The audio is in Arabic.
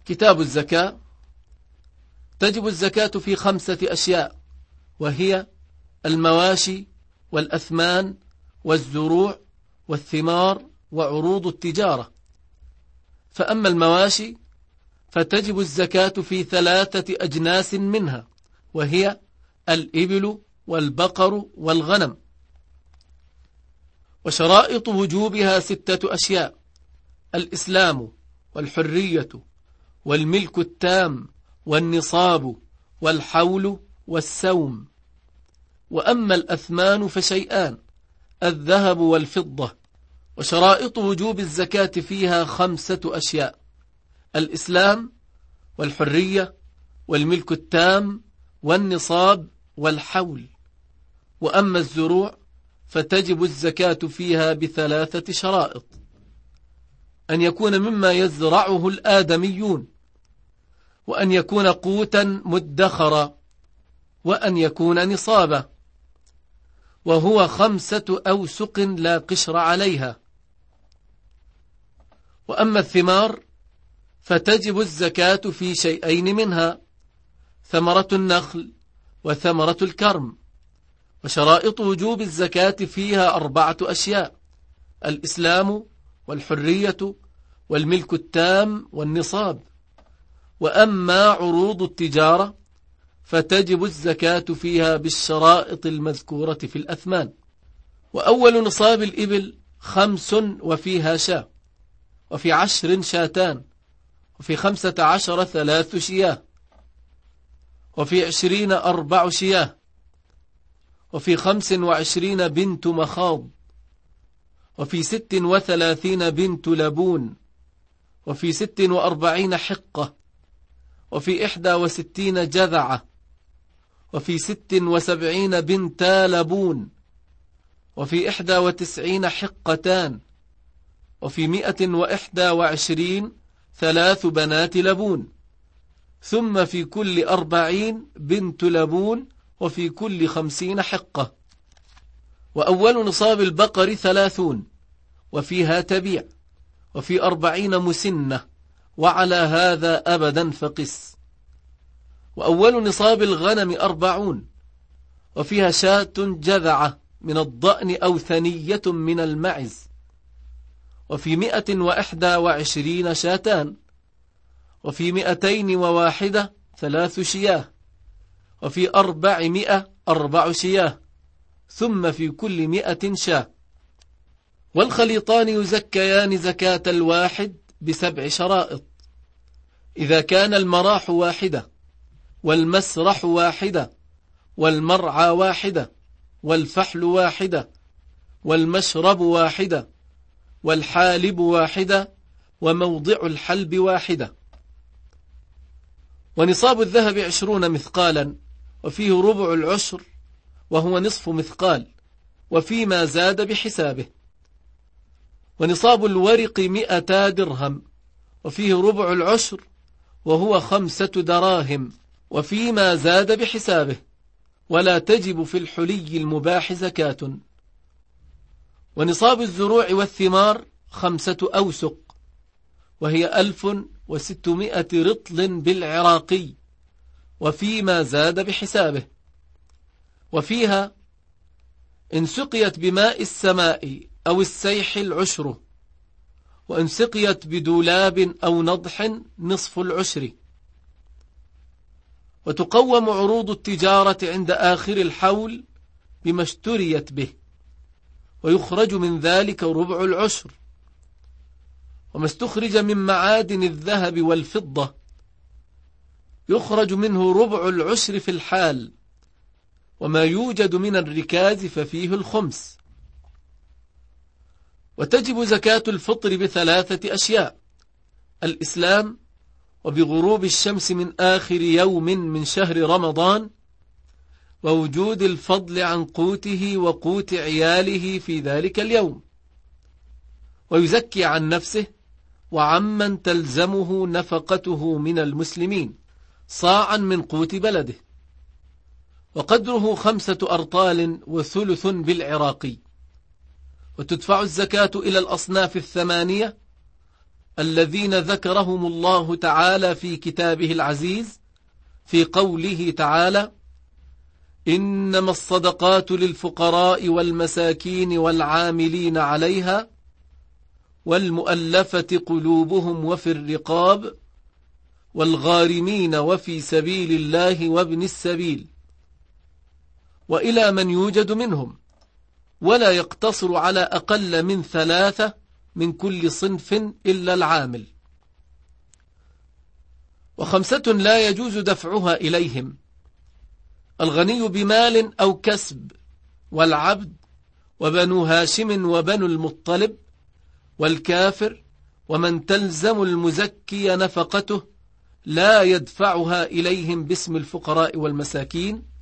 كتاب الزكاة. تجب الزكاة في 5 أشياء، وهي المواشي والأثمان والزروع والثمار وعروض التجارة. فأما المواشي فتجب الزكاة في 3 أجناس منها، وهي الإبل والبقر والغنم. وشرائط وجوبها 6 أشياء: الإسلام والحرية والملك التام والنصاب والحول والسوم. وأما الأثمان فشيئان: الذهب والفضة. وشرائط وجوب الزكاة فيها 5 أشياء: الإسلام والحرية والملك التام والنصاب والحول. وأما الزروع فتجب الزكاة فيها ب3 شرائط: أن يكون مما يزرعه الآدميون، وأن يكون قوتا مدخرا، وأن يكون نصابا، وهو 5 أوسق لا قشر عليها. وأما الثمار فتجب الزكاة في شيئين منها: ثمرة النخل وثمرة الكرم. وشرائط وجوب الزكاة فيها 4 أشياء: الإسلام والحرية والملك التام والنصاب. وأما عروض التجارة فتجب الزكاة فيها بالشرائط المذكورة في الأثمان. وأول نصاب الإبل 5 وفيها شاة، وفي 10 شاتان، وفي 15 3 شياه، وفي 20 4 شياه، وفي 25 بنت مخاض، وفي 36 بنت لبون، وفي 46 حقة، وفي 61 جذعة، وفي 76 بنتا لبون، وفي 91 حقتان، وفي 121 3 بنات لبون، ثم في كل 40 بنت لبون، وفي كل 50 حقة. وأول نصاب البقر 30، وفيها تبيع، وفي 40 مسنة، وعلى هذا أبدا فقس. وأول نصاب الغنم 40، وفيها شاة جذعة من الضأن أو ثنية من المعز، وفي 121 شاتان، وفي 201 3 شياه، وفي 400 4 شياه، ثم في كل 100 شاه. والخليطان يزكيان زكاة الواحد ب7 شرائط: إذا كان المراح واحدة، والمسرح واحدة، والمرعى واحدة، والفحل واحدة، والمشرب واحدة، والحالب واحدة، وموضع الحلب واحدة. ونصاب الذهب 20 مثقالا، وفيه ربع العشر وهو نصف مثقال، وفيما زاد بحسابه. ونصاب الورق 100 درهم، وفيه ربع العشر وهو 5 دراهم، وفيما زاد بحسابه. ولا تجب في الحلي المباح زكاة. ونصاب الزروع والثمار 5 أوسق، وهي 1600 رطل بالعراقي، وفيما زاد بحسابه. وفيها إن سقيت بماء السماء أو السيح العشر، وإن سقيت بدولاب أو نضح نصف العشر. وتقوم عروض التجارة عند آخر الحول بما اشتريت به، ويخرج من ذلك ربع العشر. وما استخرج من معادن الذهب والفضة يخرج منه ربع العشر في الحال. وما يوجد من الركاز ففيه الخمس. وتجب زكاة الفطر ب3 أشياء: الإسلام، وبغروب الشمس من آخر يوم من شهر رمضان، ووجود الفضل عن قوته وقوت عياله في ذلك اليوم. ويزكي عن نفسه وعمن تلزمه نفقته من المسلمين صاعا من قوت بلده، وقدره 5 أرطال وثلث بالعراقي. وتدفع الزكاة إلى الأصناف 8: الذين ذكرهم الله تعالى في كتابه العزيز في قوله تعالى: إنما الصدقات للفقراء والمساكين والعاملين عليها والمؤلفة قلوبهم وفي الرقاب والغارمين وفي سبيل الله وابن السبيل، وإلى من يوجد منهم، ولا يقتصر على أقل من 3 من كل صنف إلا العامل. و5 لا يجوز دفعها إليهم: الغني بمال أو كسب، والعبد، وبنو هاشم وبنو المطلب، والكافر، ومن تلزم المزكي نفقته لا يدفعها إليهم باسم الفقراء والمساكين،